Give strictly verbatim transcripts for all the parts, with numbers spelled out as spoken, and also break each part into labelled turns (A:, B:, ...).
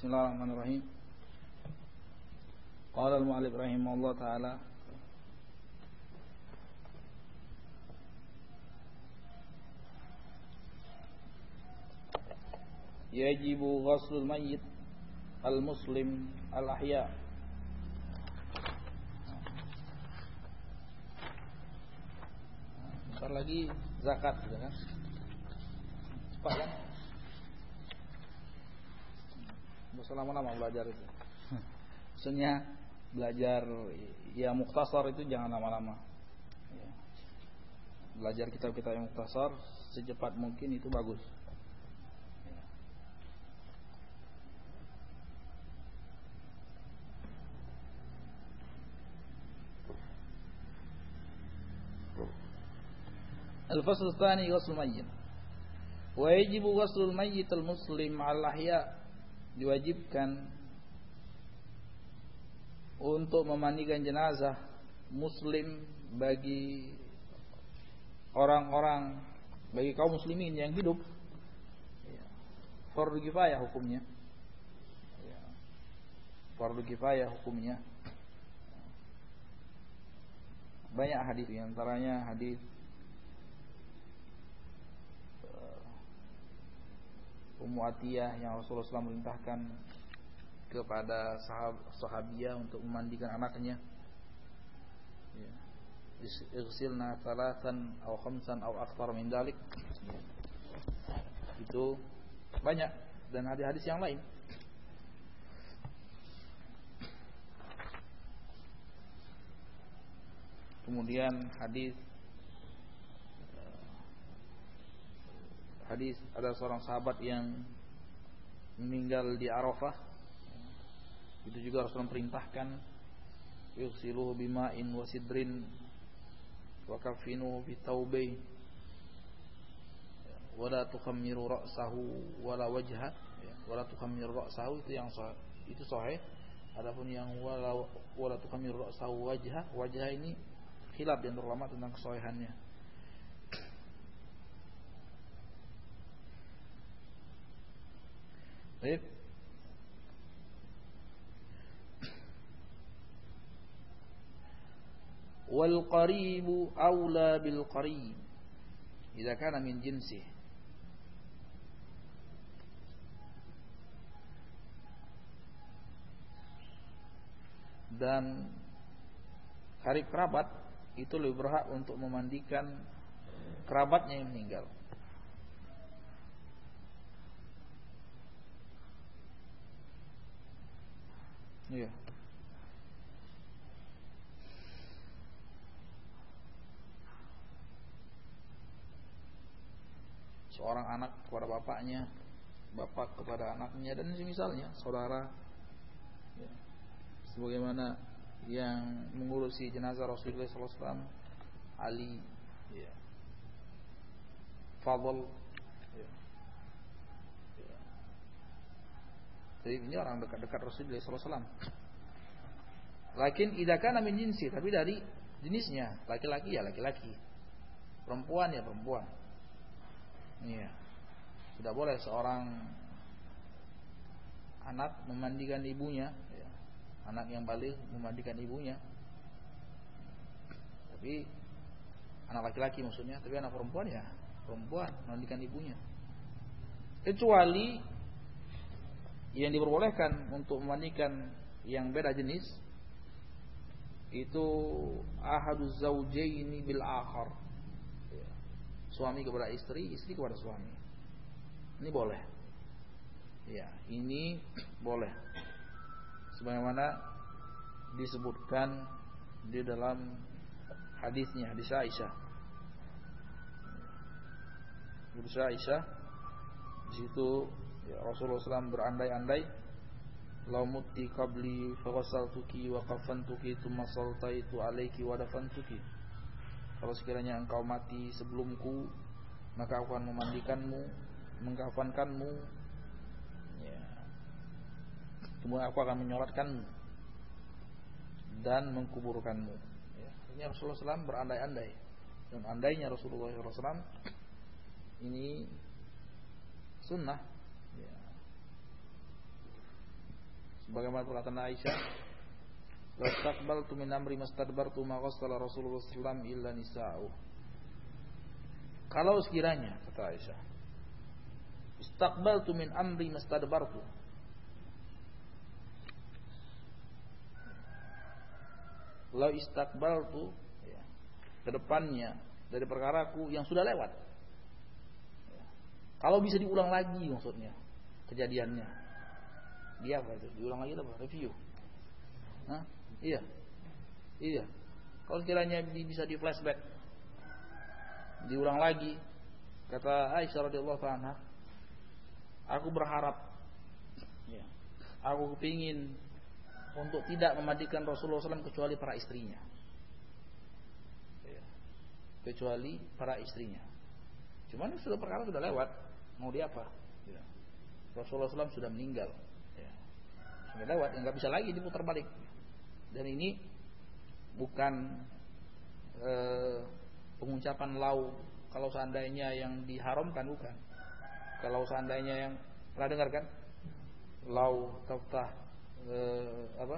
A: Bismillahirrahmanirrahim. Qala al-mu'allif rahimahullah ta'ala yajibu ghuslul mayyit al-muslim al-ahya. Bentar lagi zakat gitu kan. Cepat kan? Bisa lama-lama belajar itu. Maksudnya belajar ya mukhtasar itu jangan lama-lama. Ya. Belajar kitab-kitab yang mukhtasar secepat mungkin itu bagus. Ya. Al-fasl tsani ghusl mayyit. Wa yajibu ghuslul mayyit al-muslim 'ala al-ahya. Diwajibkan untuk memandikan jenazah muslim bagi orang-orang, bagi kaum muslimin yang hidup. Fardu kifayah hukumnya. Fardu kifayah hukumnya. Banyak hadis, di antaranya hadis Ummu Atiyah yang Rasulullah shallallahu alaihi wasallam merintahkan kepada sahab, sahabiyah untuk memandikan anaknya. Ya. Ighsilna thalathan aw khamsan aw akthar min dalik. Ya. Itu banyak dan hadis-hadis yang lain. Kemudian hadis Hadis ada seorang sahabat yang meninggal di Arafah. Itu juga Rasulullah perintahkan yughsiluhu bima'in wa sidrin wa kafinuhu bi taubain wa la tukhammiru ra'sahu wa la wajha wa la tukhammiru ra'sahu itu yang sahih, itu sahih. Adapun yang wala wa la tukhammiru ra'sahu wajha, wajah ini khilaf di antara ulama tentang kesahihannya. Baik. Wal qaribu aula bil qarib idza kana min jinsihi. Dan karib kerabat itu lebih berhak untuk memandikan kerabatnya yang meninggal. Iya. Seorang anak kepada bapaknya, bapak kepada anaknya, dan semisalnya saudara. Ya. Sebagaimana yang mengurusi jenazah Rasulullah shallallahu alaihi wasallam, Ali, ya. Fadl. Ya. Jadi ini orang dekat-dekat Rasulullah shallallahu alaihi wasallam. Lakin idza kana min jinsi, tapi dari jenisnya, laki-laki ya laki-laki, perempuan ya perempuan. Iya. Tidak boleh seorang anak memandikan ibunya, ya. Anak yang baligh memandikan ibunya. Tapi anak laki-laki maksudnya, tapi anak perempuan ya perempuan memandikan ibunya. Kecuali yang diperbolehkan untuk memandikan yang beda jenis itu ahaduz zaujaini bil akhar. Ya. Suami kepada istri, istri kepada suami. Ini boleh. Ya, ini boleh. Sebagaimana disebutkan di dalam hadisnya, hadis Aisyah. Hadis Aisyah di situ ya, Rasulullah shallallahu alaihi wasallam berandai-andai, "Lau mutti qabli faghasaltuki wa kafantuki tsumma saltaitu alayki wa dafantuki." Kalau sekiranya engkau mati sebelumku, maka aku akan memandikanmu, mengkafankanmu, ya. Kemudian aku akan menyolatkanmu dan mengkuburkanmu. Ya. Ini Rasulullah shallallahu alaihi wasallam berandai-andai, dan andainya Rasulullah shallallahu alaihi wasallam ini sunnah. Ya. Bagaimana perkataan Aisyah, "Lastaqbaltu min amri mastadbartu ma ghassala Rasulullah sallallahu alaihi wasallam illa nisa'u." Kalau sekiranya, kata Aisyah, "Istaqbaltu min amri mastadbartu." Law istaqbaltu, ya, ke depannya dari perkaraku yang sudah lewat. Ya. Kalau bisa diulang lagi maksudnya kejadiannya. Dia apa itu? Diulang lagi apa? Review. Hah? Iya. Iya. Kalau kiranya bisa di flashback, diulang lagi, kata Aisyah radhiyallahu anha, aku berharap, ya, aku kepingin untuk tidak memandikan Rasulullah shallallahu alaihi wasallam kecuali para istrinya, ya, kecuali para istrinya. Cuman sudah perkara sudah lewat, mau dia apa? Ya. Rasulullah shallallahu alaihi wasallam sudah meninggal, ya. Sudah lewat, nggak bisa lagi diputar balik. Dan ini bukan eh, pengucapan lau kalau seandainya yang diharamkan, bukan. Kalau seandainya yang pernah dengar kan, lau taftah eh, apa?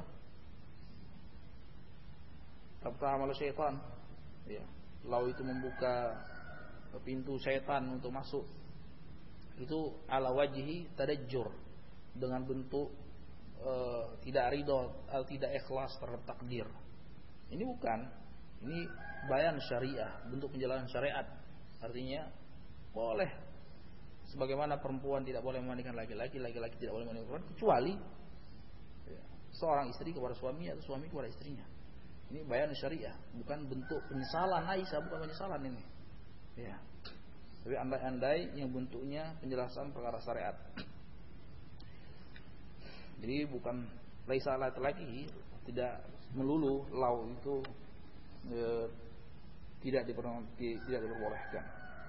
A: Taftah amal syaitan. Ya, lau itu membuka pintu syaitan untuk masuk. Itu ala wajhi tadajjur, dengan bentuk Uh, tidak ridho atau tidak ikhlas terhadap takdir. Ini bukan, ini bayan syariah, bentuk penjelasan syariat. Artinya boleh, sebagaimana perempuan tidak boleh memandikan laki-laki, laki-laki tidak boleh memandikan perempuan, kecuali ya, seorang istri kepada suami atau suami kepada istrinya. Ini bayan syariah, bukan bentuk penyesalan Aisyah, bukan penyesalan ini. Ya. Tapi andai-andai yang bentuknya penjelasan perkara syariat. Jadi bukan laisa alat lagi, tidak melulu lau itu e, tidak diper, tidak diperbolehkan.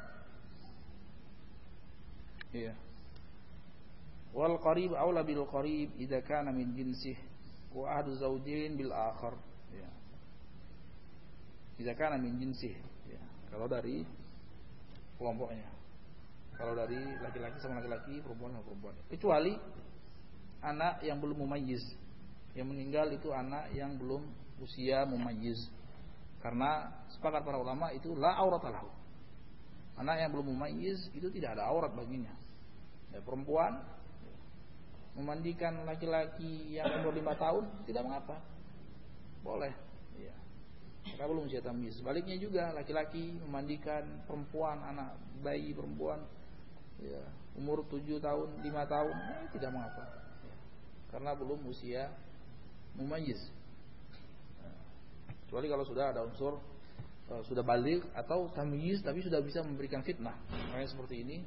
A: Iya. Wal qarib aula bil qarib idza kana min jinsih wa ahdu zawjain bil akhar. Ya. Idza kana min jinsih. Ya. Kalau dari kelompoknya. Kalau dari laki-laki sama laki-laki, perempuan sama perempuan. Kecuali anak yang belum mumayyiz. Yang meninggal itu anak yang belum usia mumayyiz. Karena sepakat para ulama itu la auratalahu. Anak yang belum mumayyiz itu tidak ada aurat baginya. Ya, perempuan memandikan laki-laki yang umur lima tahun tidak mengapa. Boleh. Ya. Karena belum usia tamyiz. Sebaliknya juga laki-laki memandikan perempuan, anak bayi perempuan, ya, umur tujuh tahun, lima tahun, ya, tidak mengapa. Karena belum usia mumayyiz. Kecuali kalau sudah ada unsur uh, sudah baligh atau tamyiz tapi sudah bisa memberikan fitnah. Makanya seperti ini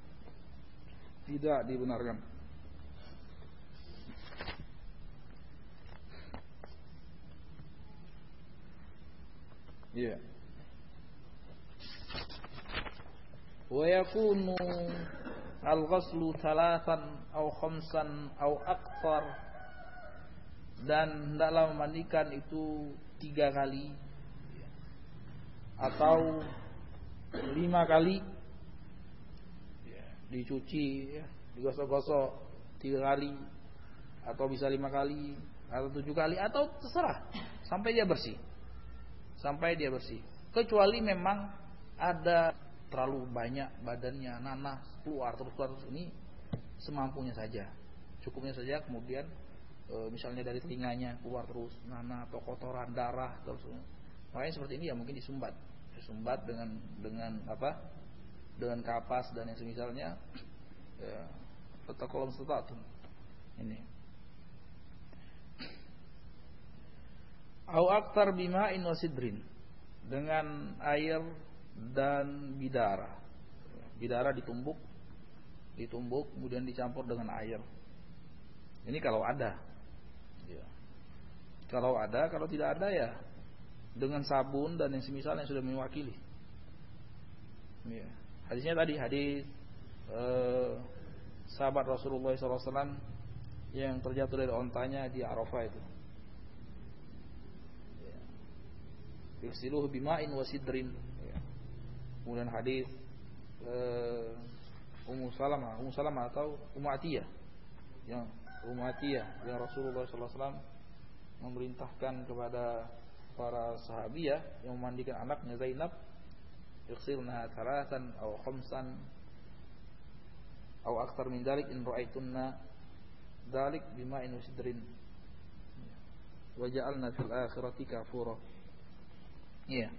A: tidak dibenarkan. Iya. Yeah. Wa yakunu al-ghaslu thalathan au khamsan au akthar, dan hendaklah memandikan itu tiga kali atau lima kali, ya, dicuci, ya, digosok-gosok tiga kali atau bisa lima kali atau tujuh kali atau terserah sampai dia bersih, sampai dia bersih. Kecuali memang ada terlalu banyak badannya nanah keluar terus keluar terus, ini semampunya saja, cukupnya saja. Kemudian e, misalnya dari telinganya keluar terus nanah atau kotoran darah terus, makanya seperti ini ya mungkin disumbat, disumbat dengan dengan apa, dengan kapas dan yang semisalnya, ya, atau kolom setatun ini. Au aktar bima'in wasidrin, dengan air dan bidara. Bidara ditumbuk, ditumbuk kemudian dicampur dengan air. Ini kalau ada. Ya. Kalau ada, kalau tidak ada ya dengan sabun dan yang semisal yang sudah mewakili. Ya. Hadisnya tadi hadis eh, sahabat Rasulullah shallallahu alaihi wasallam yang terjatuh dari ontanya di Arafah itu. Yusiluhu bima'in wasidrin. Kemudian hadis uh, Ummu Salamah, Ummu Salamah atau Ummu Atiyah yang Rumaiyah yang Rasulullah sallallahu alaihi wasallam memerintahkan kepada para sahabiyah yang memandikan anaknya Zainab, ighsilna thalathan aw khamsan aw aktsar min dzalik in ra'aitunna dzalik bima'in wasidrin wa ja'alna fil akhirati kafura. Iya.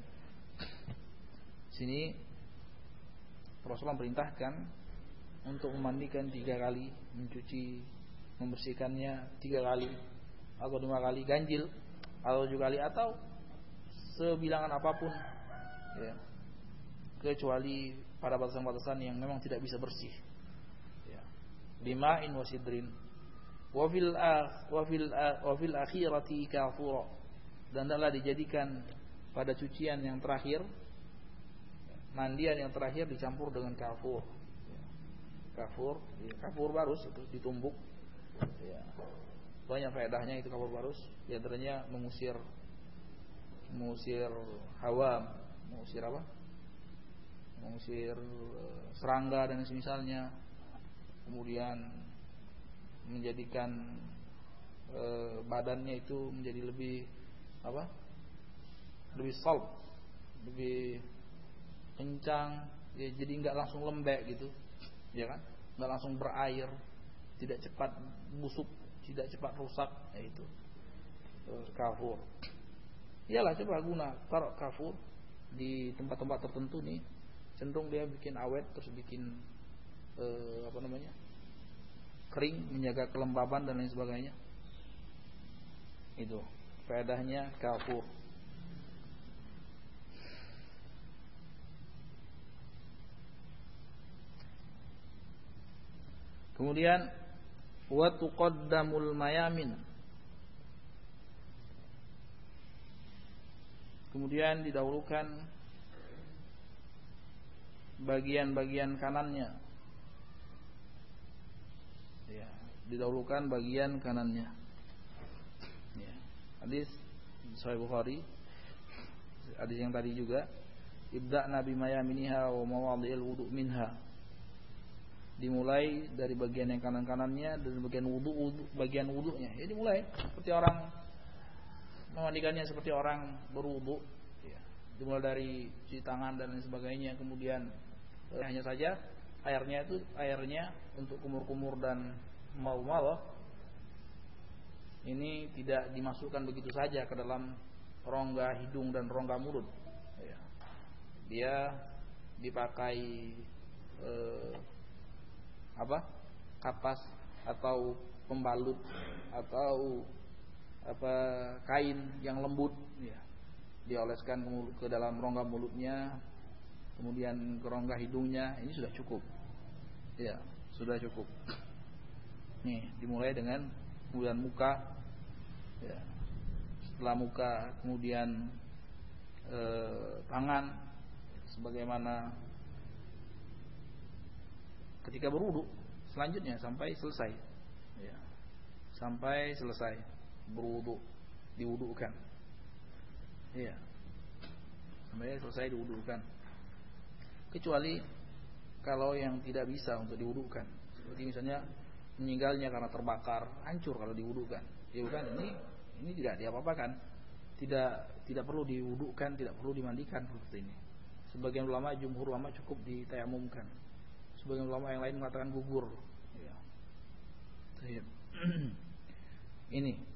A: Sini Rasulullah perintahkan untuk memandikan tiga kali, mencuci, membersihkannya tiga kali atau lima kali ganjil atau tujuh kali atau sebilangan apapun, ya, kecuali pada batasan-batasan yang memang tidak bisa bersih. Ya. Bima'in wasidrin. Wa fil wa fil wa fil akhirati kafura. Dan adalah dijadikan pada cucian yang terakhir, mandian yang terakhir dicampur dengan kafur. Ya. Kafur, ya, kafur barus itu ditumbuk. Ya. Banyak faedahnya itu kafur barus. Di antaranya mengusir mengusir hawa, mengusir apa? Mengusir serangga dan semisalnya. Kemudian menjadikan e, badannya itu menjadi lebih apa? Lebih soft, lebih kencang, ya, jadi enggak langsung lembek gitu. Ya kan? Enggak langsung berair, tidak cepat busuk, tidak cepat rusak, yaitu e, kafur. Iyalah, coba guna taruh kafur di tempat-tempat tertentu nih, cenderung dia bikin awet, terus bikin eh, apa namanya, kering, menjaga kelembaban dan lain sebagainya. Itu faedahnya kafur. Kemudian wa tuqaddamul mayamin. Kemudian didahulukan bagian-bagian kanannya. Ya, didahulukan bagian kanannya. Ya. Hadis Sahih Bukhari. Hadis yang tadi juga, ibda'na bimayaminiha wa mawadhi'il wudu' minha. Dimulai dari bagian yang kanan-kanannya dan bagian wudu, bagian wudunya. Ya, dimulai seperti orang memandikannya seperti orang berwudu, ya. Dimulai dari cuci tangan dan lain sebagainya. Kemudian eh, hanya saja airnya itu airnya untuk kumur-kumur dan mau-mau ini tidak dimasukkan begitu saja ke dalam rongga hidung dan rongga mulut, ya. Dia dipakai eh, apa kapas atau pembalut atau apa kain yang lembut, ya, dioleskan ke dalam rongga mulutnya, kemudian ke rongga hidungnya. Ini sudah cukup, ya, sudah cukup. Nih, dimulai dengan kemudian muka, ya. Setelah muka kemudian eh, tangan, sebagaimana ketika berwudu. Selanjutnya sampai selesai, ya, sampai selesai berwudu, diwudukan, iya, sampai selesai diwudukan. Kecuali kalau yang tidak bisa untuk diwudukan, seperti misalnya meninggalnya karena terbakar, hancur kalau diwudukan. Ya bukan, ini ini tidak diapa-apakan, tidak tidak perlu diwudukan, tidak perlu dimandikan seperti ini. Sebagian ulama, jumhur ulama cukup ditayamumkan. Sebagian ulama yang lain mengatakan gugur. Ya. Ini.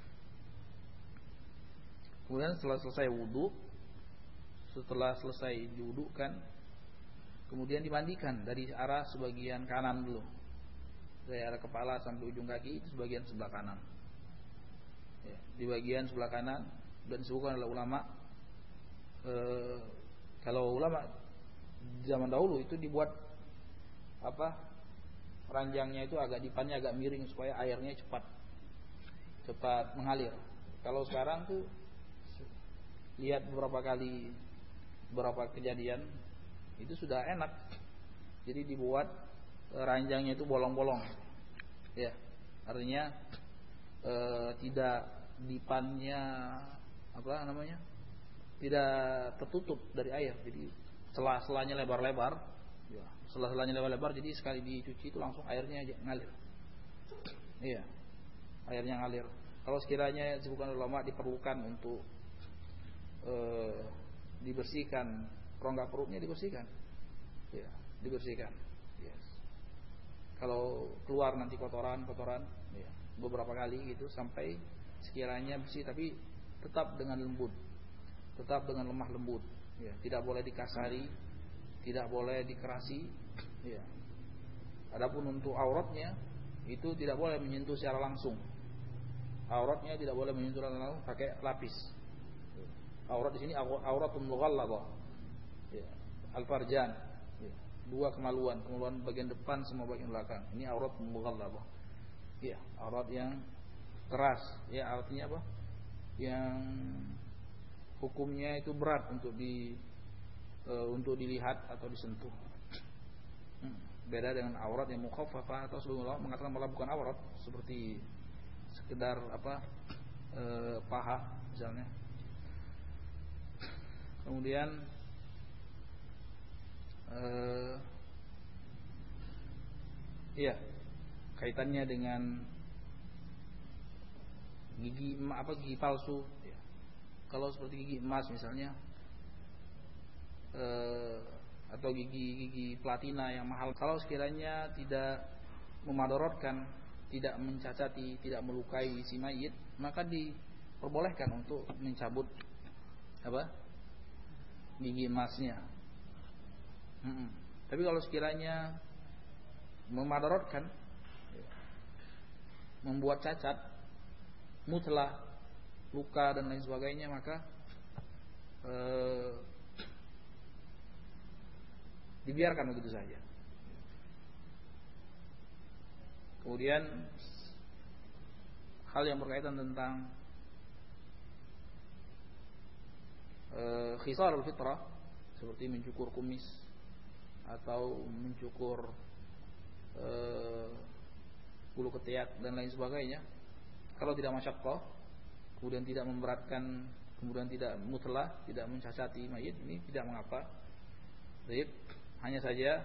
A: Kemudian setelah selesai wudu, setelah selesai diwudukan, kemudian dimandikan dari arah sebagian kanan dulu, dari arah kepala sampai ujung kaki itu sebagian sebelah kanan. Ya, di bagian sebelah kanan, dan disebutkan oleh ulama, e, kalau ulama zaman dahulu itu dibuat apa, ranjangnya itu agak dipannya agak miring supaya airnya cepat cepat mengalir. Kalau sekarang tuh lihat beberapa kali beberapa kejadian itu sudah enak, jadi dibuat ranjangnya itu bolong-bolong, ya, artinya e, tidak dipannya apa namanya, tidak tertutup dari air, jadi sela-selanya lebar-lebar, ya, sela-selanya lebar-lebar, jadi sekali dicuci itu langsung airnya aja ngalir, Iya, airnya ngalir. Kalau sekiranya disebutkan ulama diperlukan untuk e, dibersihkan rongga perutnya, dibersihkan, ya, dibersihkan. Yes. Kalau keluar nanti kotoran-kotoran, ya, beberapa kali gitu sampai sekiranya bersih, tapi tetap dengan lembut, tetap dengan lemah lembut. Ya, tidak boleh dikasari, tidak boleh dikerasi. Ya. Adapun untuk auratnya itu tidak boleh menyentuh secara langsung. Auratnya tidak boleh menyentuh langsung pakai lapis. Aurat di sini auratun mughalladhah. Ya, al-farjan. Ya, dua kemaluan, kemaluan bagian depan sama bagian belakang. Ini aurat mughalladhah. Ya, aurat yang keras. Ya, artinya apa? Yang hukumnya itu berat untuk di e, untuk dilihat atau disentuh. Hmm. Beda dengan aurat yang mukhaffafah atau sebelumnya mengatakan malah bukan aurat, seperti sekedar apa e, paha misalnya. Kemudian e, iya, kaitannya dengan gigi apa gigi palsu. Ya. Kalau seperti gigi emas misalnya e, atau gigi-gigi platina yang mahal, kalau sekiranya tidak memadorotkan, tidak mencacati, tidak melukai si mayit, maka diperbolehkan untuk mencabut apa gigi emasnya. Hmm. Tapi kalau sekiranya memadorotkan, membuat cacat, mutlah, luka dan lain sebagainya, maka eh, dibiarkan begitu saja. Kemudian hal yang berkaitan tentang e, khisarul fitrah, seperti mencukur kumis atau mencukur e, bulu ketiak dan lain sebagainya, kalau tidak masyaqqah, kemudian tidak memberatkan, kemudian tidak mutlah, tidak mencacati mayit, ini tidak mengapa. Baik, hanya saja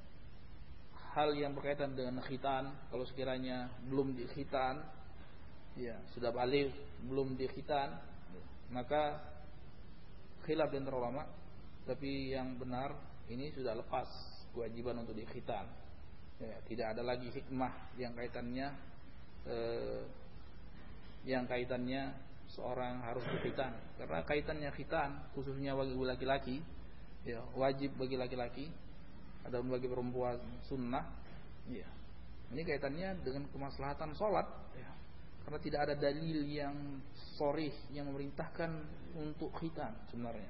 A: hal yang berkaitan dengan khitan, kalau sekiranya belum dikhitan, ya sudah balik belum dikhitan, maka khilaf di antara ulama, tapi yang benar ini sudah lepas kewajiban untuk dikhitan. Ya, tidak ada lagi hikmah yang kaitannya eh, yang kaitannya seorang harus dikhitan, karena kaitannya khitan khususnya bagi laki-laki, ya wajib bagi laki-laki. Ada bagi perempuan sunnah, ya. Ini kaitannya dengan kemaslahatan sholat, ya. Karena tidak ada dalil yang sharih yang memerintahkan untuk khitan sebenarnya.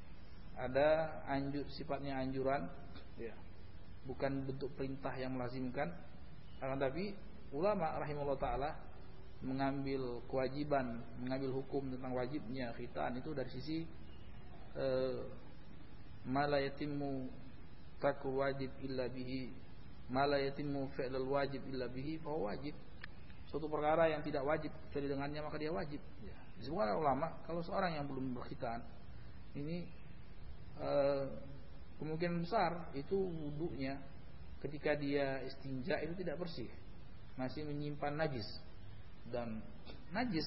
A: Ada anjur, sifatnya anjuran, ya. Bukan bentuk perintah yang melazimkan. Akan tapi ulama rahimahullah taala mengambil kewajiban, mengambil hukum tentang wajibnya khitan itu dari sisi eh, ma la yatimmu takul wajib illa bihi, ma la yatimmu fi'lul wajib illa bihi fa wajib. Suatu perkara yang tidak wajib kecuali dengannya maka dia wajib. Ya. Disebutkan ulama kalau seorang yang belum berkhitan ini eh, kemungkinan besar itu wudunya ketika dia istinja itu tidak bersih, masih menyimpan najis, dan najis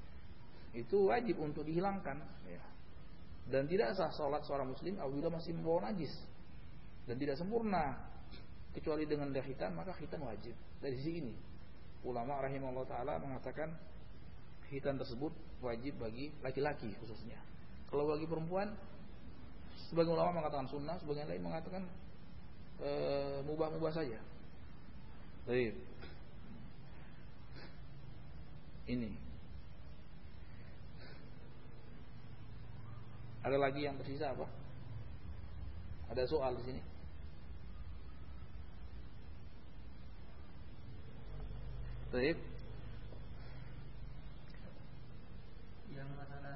A: itu wajib untuk dihilangkan. Ya. Dan tidak sah sholat seorang muslim apabila masih membawa najis, dan tidak sempurna kecuali dengan dia khitan, maka khitan wajib. Dari sisi ini ulama rahimahullah taala mengatakan khitan tersebut wajib bagi laki-laki khususnya. Kalau bagi perempuan, sebagian ulama mengatakan sunnah, sebagian lain mengatakan e, mubah-mubah saja. Baik. Ini ada lagi yang tersisa apa? Ada soal di sini? Baik.
B: Yang masalah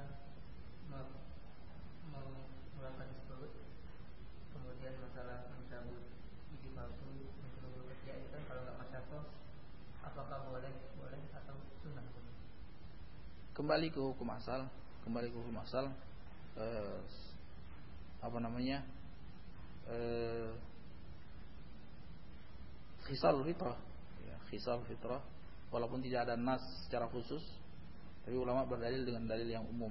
B: mengeluarkan perut, kemudian masalah mencabut gigi palsu, mencabut ketiak itu kan kalau nggak masyakoh, apakah boleh boleh atau sunnah?
A: Kembali ke hukum asal, kembali ke hukum asal, eh, apa namanya? Eh, khisal fitrah, ya, khisal fitrah walaupun tidak ada nas secara khusus, tapi ulama berdalil dengan dalil yang umum.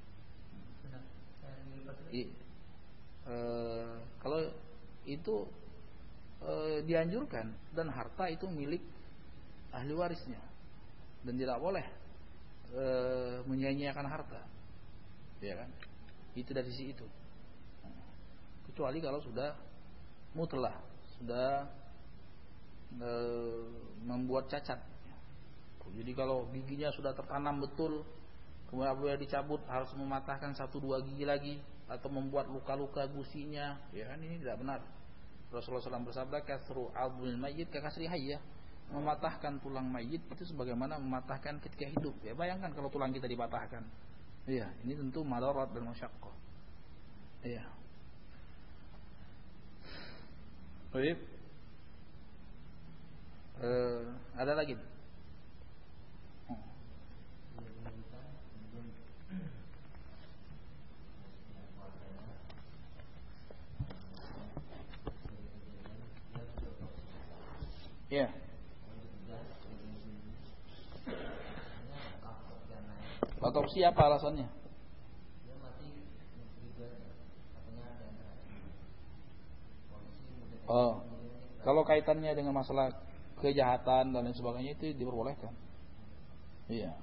A: I, e, kalau itu e, dianjurkan, dan harta itu milik ahli warisnya, dan tidak boleh e, menyia-nyiakan harta, ya kan? Itu dari sisi itu. Kecuali kalau sudah mutlah, sudah e, membuat cacat. Jadi kalau giginya sudah tertanam betul, kemudian apabila dicabut harus mematahkan satu dua gigi lagi, atau membuat luka-luka gusinya, ya kan, ini tidak benar. Rasulullah shallallahu alaihi wasallam bersabda, kasru abul mayyit kakasri hayyah, mematahkan tulang mayit itu sebagaimana mematahkan ketika hidup. Ya bayangkan kalau tulang kita dipatahkan. Iya, ini tentu madarat dan masyaqqah. Iya. Baik. Eh, ada lagi? Ya. Otopsi apa alasannya? Oh, kalau kaitannya dengan masalah kejahatan dan lain sebagainya itu diperbolehkan. Iya.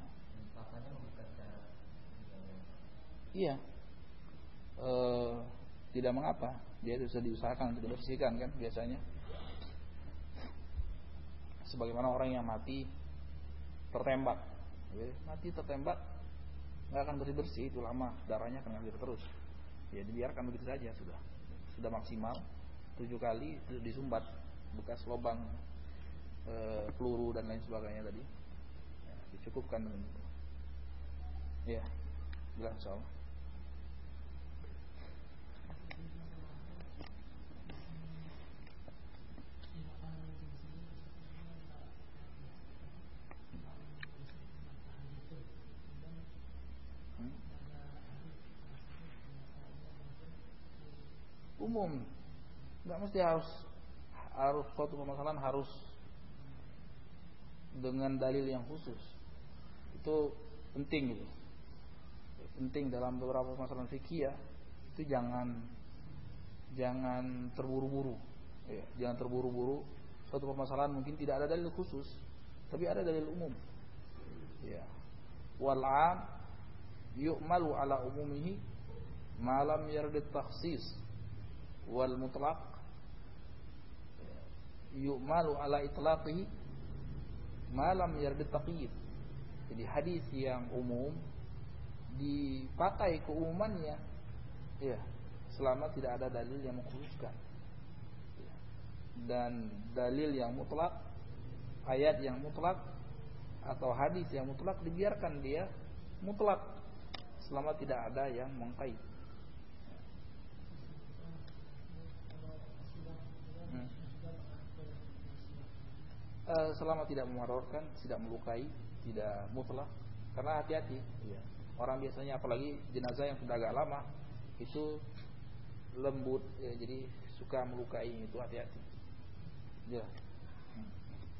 A: Iya. E, tidak mengapa, dia itu bisa diusahakan untuk dibersihkan kan biasanya. Sebagaimana orang yang mati tertembak, mati tertembak nggak akan bersih bersih, itu lama darahnya akan ngalir terus. Ya dibiarkan begitu saja, sudah sudah maksimal tujuh kali itu disumbat bekas lubang e, peluru dan lain sebagainya tadi, ya, dicukupkan dengan itu. Ya, jelas soal. Umum, nggak mesti harus harus suatu permasalahan harus dengan dalil yang khusus. Itu penting gitu. Penting dalam beberapa permasalahan fikih ya, itu jangan jangan terburu-buru. Ya, jangan terburu-buru. Suatu permasalahan mungkin tidak ada dalil khusus, tapi ada dalil umum. Ya. Wal 'am yu'malu ala umumihi ma lam yarid takhsis. Wal mutlaq yu'malu ala itlaqihi ma lam yarid taqyid. Jadi hadis yang umum dipakai keumumannya, ya, selama tidak ada dalil yang mengkhususkan. Dan dalil yang mutlak, ayat yang mutlak atau hadis yang mutlak dibiarkan dia mutlak selama tidak ada yang mengkait. Hmm. Uh, selama tidak memarorkan, tidak melukai, tidak mutlak. Karena hati-hati, ya. Orang biasanya apalagi jenazah yang sudah agak lama itu lembut, ya, jadi suka melukai, itu hati-hati. Ya. Hmm.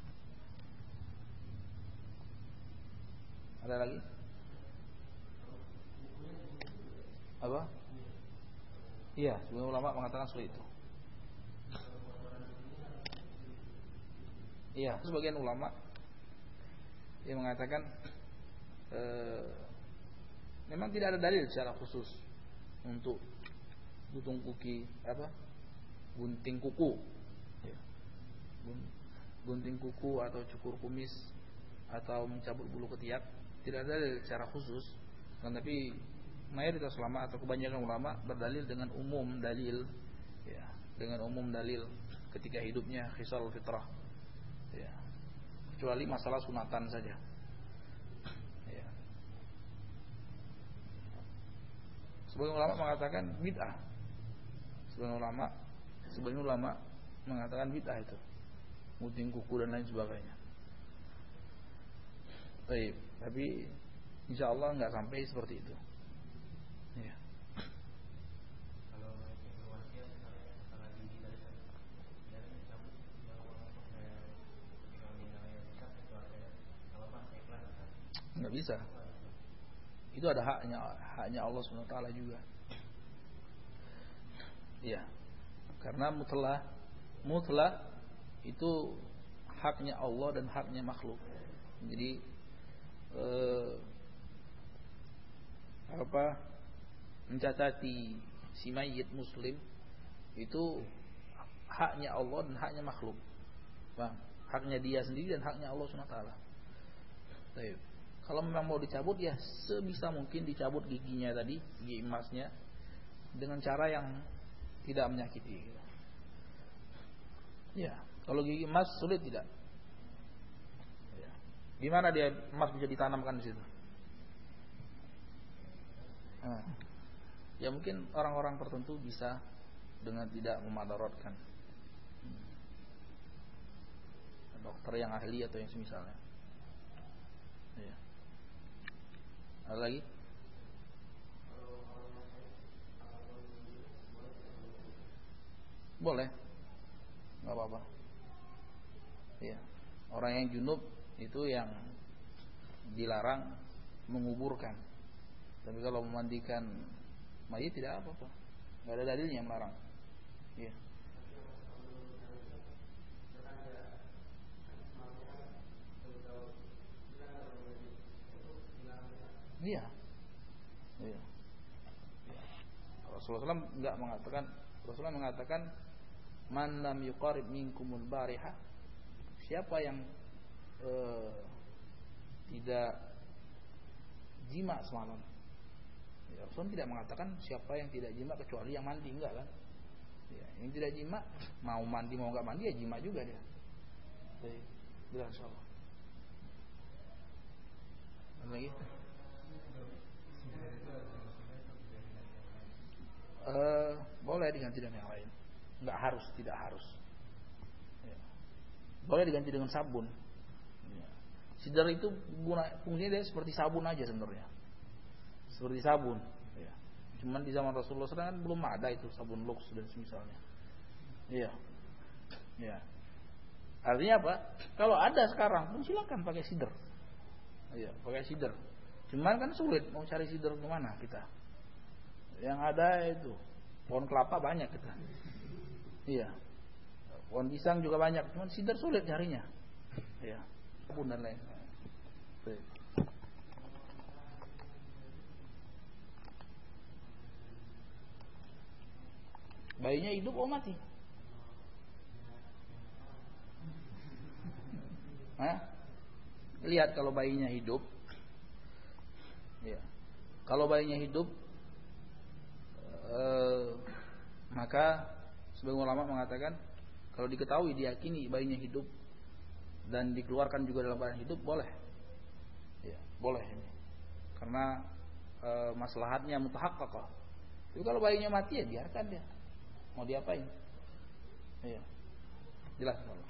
A: Ada lagi? Apa? Iya, sebagian ulama mengatakan seperti itu. Iya, sebagian ulama yang mengatakan e, memang tidak ada dalil secara khusus untuk gunting kuku, apa? Gunting kuku, ya. Gunting kuku atau cukur kumis atau mencabut bulu ketiak, tidak ada dalil secara khusus. Kan, tapi mayoritas ulama atau kebanyakan ulama berdalil dengan umum dalil, ya, dengan umum dalil ketika hidupnya khisal fitrah. Ya, kecuali masalah sunatan saja. Ya. Sebagian ulama mengatakan bid'ah. Sebagian ulama, sebagian ulama mengatakan bid'ah itu, gunting kuku dan lain sebagainya. Baik, tapi insya Allah nggak sampai seperti itu. Ya. Nggak bisa. Itu ada haknya, haknya Allah subhanahu wa taala juga. Iya. Karena mutlak, mutlak itu haknya Allah dan haknya makhluk. Jadi eh, apa mencacati si mayit muslim itu haknya Allah dan haknya makhluk. Bang, haknya dia sendiri dan haknya Allah subhanahu wa taala. Baik. Kalau memang mau dicabut ya sebisa mungkin dicabut giginya tadi, gigi emasnya dengan cara yang tidak menyakiti. Ya, kalau gigi emas sulit tidak? Ya. Gimana dia emas bisa ditanamkan di situ? Nah, ya mungkin orang-orang tertentu bisa dengan tidak memadaratkan. Dokter yang ahli atau yang semisalnya. Ya. Ada lagi? Boleh, nggak apa-apa. Ya, orang yang junub itu yang dilarang menguburkan. Tapi kalau memandikan mayit tidak apa-apa, nggak ada dalilnya yang melarang. Ya. Iya. Iya. Rasulullah shallallahu alaihi wasallam enggak mengatakan, Rasulullah mengatakan man lam yuqarib minkumul bariha, siapa yang eh, tidak jima semalam. Ya, Rasulullah tidak mengatakan siapa yang tidak jima kecuali yang mandi, enggak kan? Ya, yang tidak jima mau mandi mau enggak mandi ya jima juga dia. Baik, jelas insyaallah. Ada lagi? Uh, boleh diganti dengan yang lain, nggak harus, tidak harus. Ya. Boleh diganti dengan sabun. Ya. Sidar itu guna fungsinya dia seperti sabun aja sebenarnya, seperti sabun. Ya. Cuman di zaman Rasulullah shallallahu alaihi wasallam kan belum ada itu sabun Lux dan semisalnya. Iya, ya. Artinya apa? Kalau ada sekarang pun silakan pakai sidar. Iya, pakai sidar. Cuman kan sulit mau cari sidar kemana kita. Yang ada itu pohon kelapa banyak kita. Iya. Pohon pisang juga banyak, cuman sidar sulit carinya. Iya. Kebun dan lain. Baik. Bayinya hidup oh mati? Hah? Lihat kalau bayinya hidup. Iya. Kalau bayinya hidup Uh, maka sebagian ulama mengatakan kalau diketahui diyakini bayinya hidup dan dikeluarkan juga dalam keadaan hidup boleh, ya boleh ini karena uh, maslahatnya mutahaqqaqah. Tapi kalau bayinya mati ya biarkan dia, mau diapain? Iya, jelas kalau.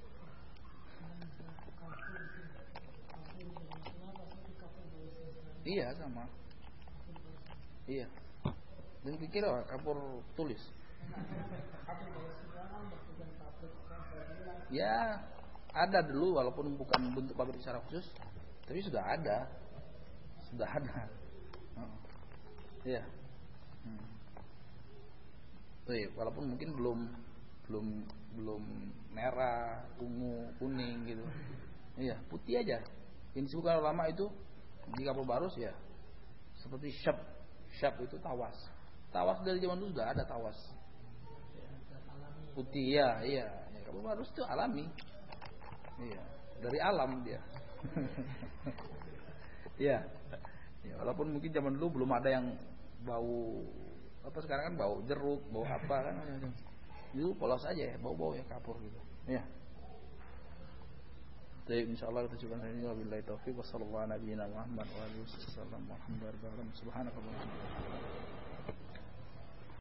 A: Iya sama, iya. Dan pikir oh, kapur tulis. Ya ada dulu walaupun bukan bentuk pabrik secara khusus, tapi sudah ada, sudah ada. Oh. Ya. Hmm. Tuh, walaupun mungkin belum belum belum merah, ungu, kuning gitu. Iya putih aja. Yang disebutkan ulama itu di kapur barus ya seperti syab, syab itu tawas. Tawas dari zaman dulu sudah ada tawas. Putih ya, iya. Ya, kapur barus itu alami. Iya, dari alam dia. Iya. Ya, walaupun mungkin zaman dulu belum ada yang bau apa sekarang kan bau jeruk, bau apa kan. Itu polos aja ya, bau-bau ya kapur gitu. Iya. Baik, insyaallah kita cukupkan hari ini. Wabillahi taufiq. Wassallallahu ala nabiyina Muhammad wa alihi wasallam. Walhamdulillah. Subhanakallahumma wa bihamdika.